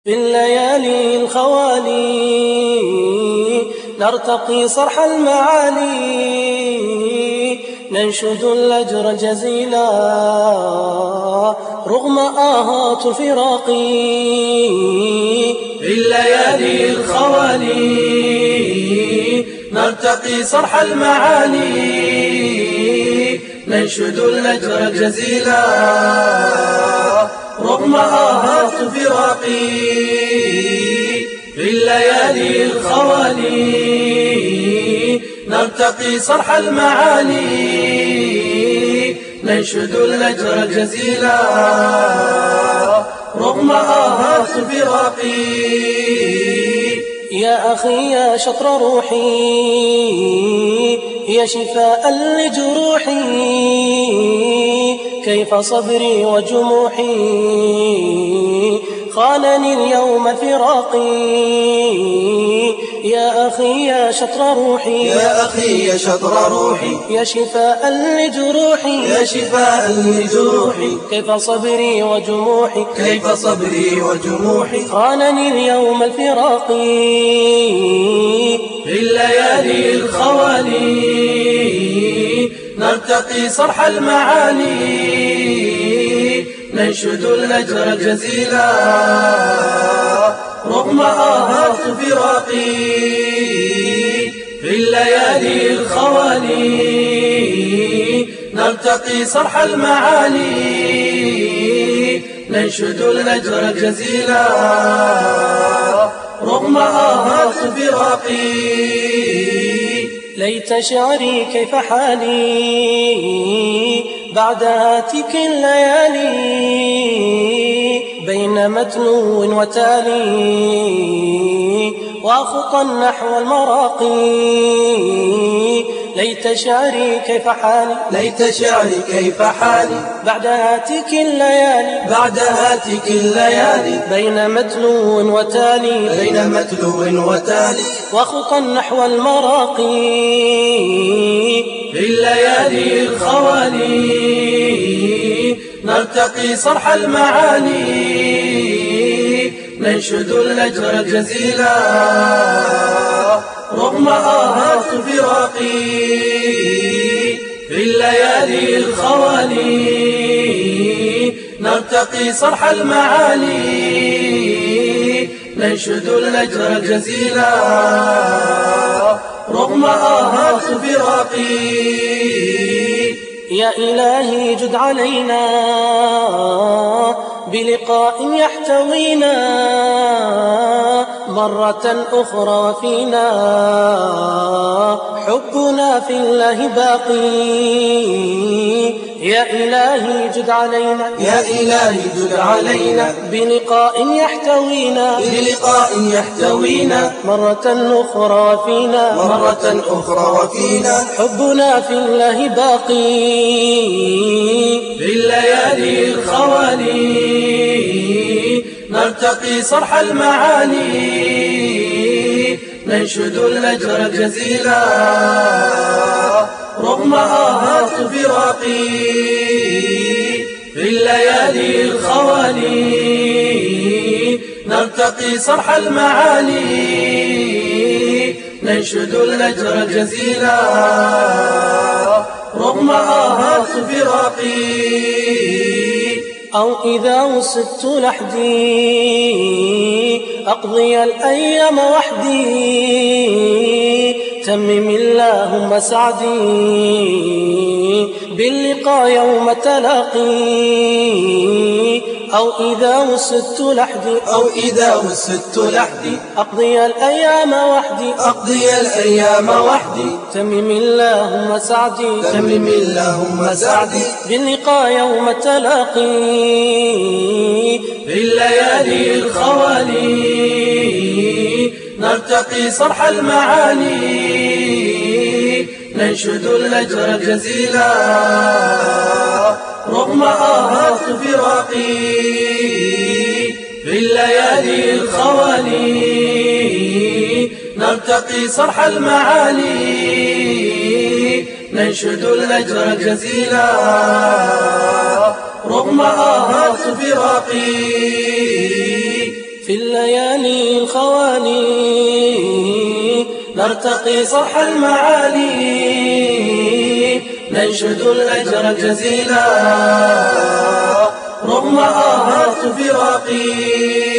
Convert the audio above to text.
بالليالي الخوالي نرتقي صرح المعالي، ننشد الأجر جزيلا رغم آهات الفراق. بالليالي الخوالي نرتقي صرح المعالي، ننشد الأجر جزيلا رغم آهات الفراق. بالليالي الخوالي نرتقي صرح المعالي، ننشد الأجر جزيلا رغم آهات الفراق. يا أخي يا شطر روحي يا شفاء لجروحي، كيف صبري وجموحي خانني اليوم فراقي. يا أخي يا شطر روحي يا أخي يا شطر روحي يا شفاء لجروحي، يا شفاء لجروحي كيف صبري وجموحي كيف صبري وجموحي خانني اليوم الفراق. بالليالي الخوالي نرتقي صرح المعالي، ننشد الأجر جزيلا رغم آهات الفراق. بالليالي الخوالي نرتقي صرح المعالي، ننشد الأجر جزيلا رغم آهات الفراق. ليت شعري كيف حالي بعد هاتك الليالي، بين متلو وتالي وخطى نحو المراقي. ليت شعري كيف حالي ليت شعري كيف حالي بعد هاتك الليالي بعد هاتك الليالي، بين متلو وتالي بين متلو وتالي وخطى نحو المراقي. بالليالي الخوالي نرتقي صرح المعالي، ننشد الأجر جزيلا رغم آهات الفراق. بالليالي الخوالي نرتقي صرح المعالي، ننشد الأجر جزيلا رغم آهات الفراق. يا إلهي جد علينا بلقاء يحتوينا مرة أخرى وفينا حبنا في الله باقي. يا إلهي جد علينا يا إلهي جد علينا بلقاء يحتوينا بلقاء يحتوينا مرة أخرى وفينا مرة أخرى وفينا حبنا في الله باقي. بالليالي الخوالي نرتقي صرح المعالي، ننشد الأجر جزيلا رغم آهات الفراق. بالليالي الخوالي نرتقي صرح المعالي، ننشد الأجر جزيلا رغم آهات الفراق. أو إذا وصدت لحدي أقضي الأيام وحدي، تمم اللهم سعدي باللقاء يوم تلاقي. أو إذا وصدت لحدي أو إذا وصدت لحدي أقضي الأيام وحدي أقضي الأيام وحدي، تمم اللهم سعدي تمم اللهم سعدي باللقاء يوم تلاقي. بالليالي الخوالي نرتقي صرح المعالي، ننشد الأجر جزيلا رغم آهات الفراق. بالليالي الخوالي نرتقي صرح المعالي، ننشد الأجر جزيلا رغم آهات الفراق. في الليالي الخوالي نرتقي صرح المعالي ننشد الأجر جزيلا رغم آهات فراقي